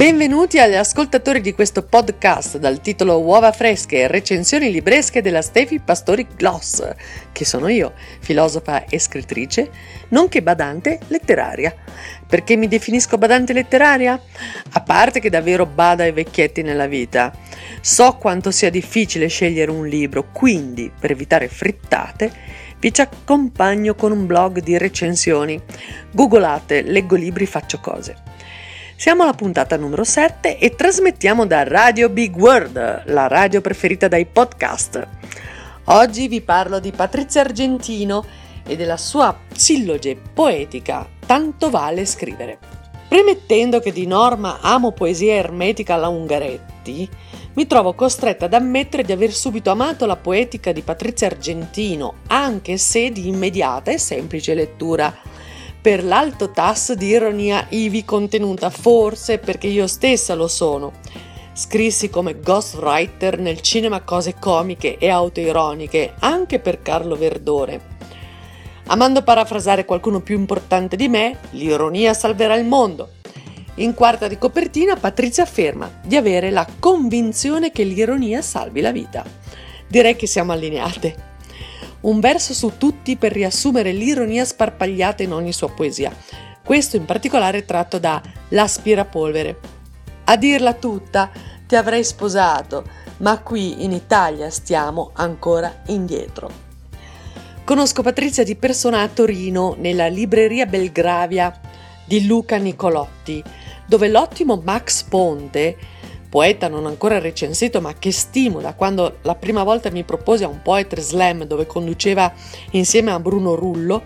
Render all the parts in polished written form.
Benvenuti agli ascoltatori di questo podcast dal titolo Uova fresche e recensioni libresche della Stefi Pastori Gloss, che sono io, filosofa e scrittrice, nonché badante letteraria. Perché mi definisco badante letteraria? A parte che davvero bada ai vecchietti nella vita. So quanto sia difficile scegliere un libro, quindi per evitare frittate vi ci accompagno con un blog di recensioni. Googolate, leggo libri, faccio cose. Siamo alla puntata numero 7 e trasmettiamo da Radio Big World, la radio preferita dai podcast. Oggi vi parlo di Patrizia Argentino e della sua silloge poetica Tanto vale scrivere. Premettendo che di norma amo poesia ermetica alla Ungaretti, mi trovo costretta ad ammettere di aver subito amato la poetica di Patrizia Argentino, anche se di immediata e semplice lettura, per l'alto tasso di ironia ivi contenuta, forse perché io stessa lo sono. Scrissi come ghostwriter nel cinema cose comiche e autoironiche, anche per Carlo Verdone. Amando parafrasare qualcuno più importante di me, l'ironia salverà il mondo. In quarta di copertina Patrizia afferma di avere la convinzione che l'ironia salvi la vita. Direi che siamo allineate. Un verso su tutti per riassumere l'ironia sparpagliata in ogni sua poesia. Questo in particolare è tratto da L'Aspirapolvere. A dirla tutta, ti avrei sposato, ma qui in Italia stiamo ancora indietro. Conosco Patrizia di persona a Torino, nella libreria Belgravia di Luca Nicolotti, dove l'ottimo Max Ponte, poeta non ancora recensito ma che stimo da quando la prima volta mi propose a un poetry slam dove conduceva insieme a Bruno Rullo,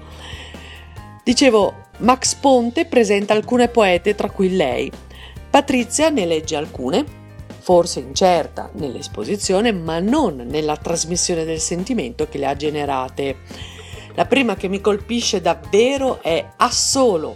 dicevo, Max Ponte presenta alcune poete tra cui lei. Patrizia ne legge alcune, forse incerta nell'esposizione ma non nella trasmissione del sentimento che le ha generate. La prima che mi colpisce davvero è Assolo,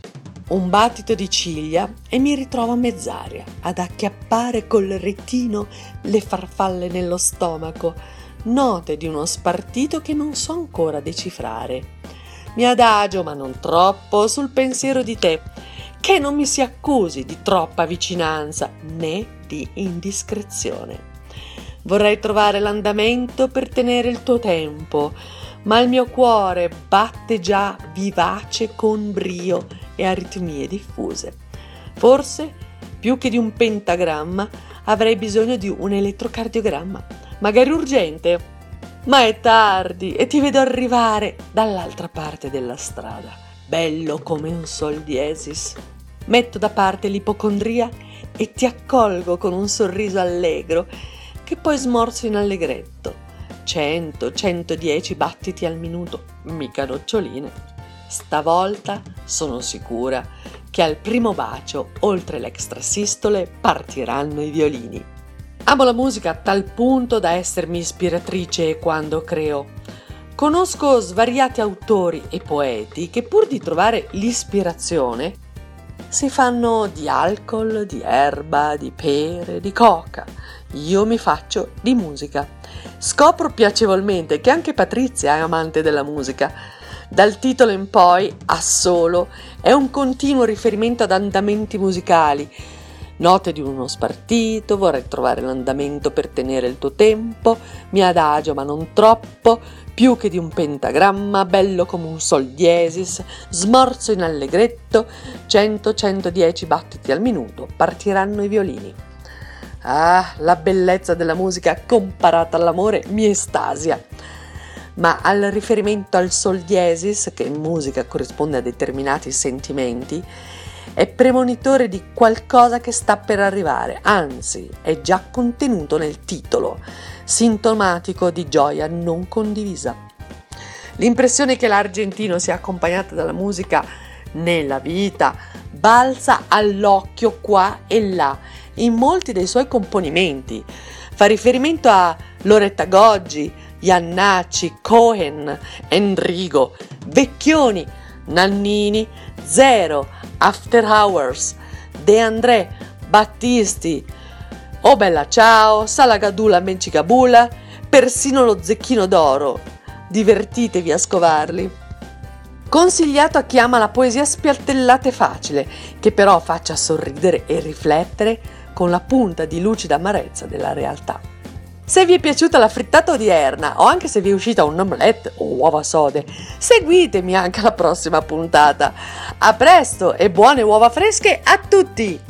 un battito di ciglia e mi ritrovo a mezz'aria ad acchiappare col retino le farfalle nello stomaco, note di uno spartito che non so ancora decifrare. Mi adagio, ma non troppo, sul pensiero di te, che non mi si accusi di troppa vicinanza né di indiscrezione. Vorrei trovare l'andamento per tenere il tuo tempo, ma il mio cuore batte già vivace con brio e aritmie diffuse. Forse, più che di un pentagramma, avrei bisogno di un elettrocardiogramma, magari urgente, ma è tardi e ti vedo arrivare dall'altra parte della strada, bello come un sol diesis. Metto da parte l'ipocondria e ti accolgo con un sorriso allegro che poi smorzo in allegretto. 100-110 battiti al minuto, mica noccioline. Stavolta sono sicura che al primo bacio, oltre l'extrasistole, partiranno i violini. Amo la musica a tal punto da essermi ispiratrice quando creo. Conosco svariati autori e poeti che pur di trovare l'ispirazione si fanno di alcol, di erba, di pere, di coca. Io mi faccio di musica. Scopro piacevolmente che anche Patrizia è amante della musica. Dal titolo in poi, Assolo, è un continuo riferimento ad andamenti musicali. Note di uno spartito, vorrei trovare l'andamento per tenere il tuo tempo, mi adagio ma non troppo, più che di un pentagramma, bello come un sol diesis, smorzo in allegretto, 100-110 battiti al minuto, partiranno i violini. Ah, la bellezza della musica comparata all'amore mi estasia. Ma al riferimento al sol diesis, che in musica corrisponde a determinati sentimenti, è premonitore di qualcosa che sta per arrivare, anzi è già contenuto nel titolo, sintomatico di gioia non condivisa. L'impressione che l'Argentino sia accompagnata dalla musica nella vita balza all'occhio qua e là in molti dei suoi componimenti. Fa riferimento a Loretta Goggi, Iannacci, Cohen, Enrico, Vecchioni, Nannini, Zero, After Hours, De André, Battisti, Oh Bella Ciao, Salagadula Mencicabula, persino lo Zecchino d'Oro. Divertitevi a scovarli. Consigliato a chi ama la poesia spiattellata e facile, che però faccia sorridere e riflettere con la punta di lucida amarezza della realtà. Se vi è piaciuta la frittata odierna, o anche se vi è uscita un omelette o uova sode, seguitemi anche alla prossima puntata. A presto e buone uova fresche a tutti!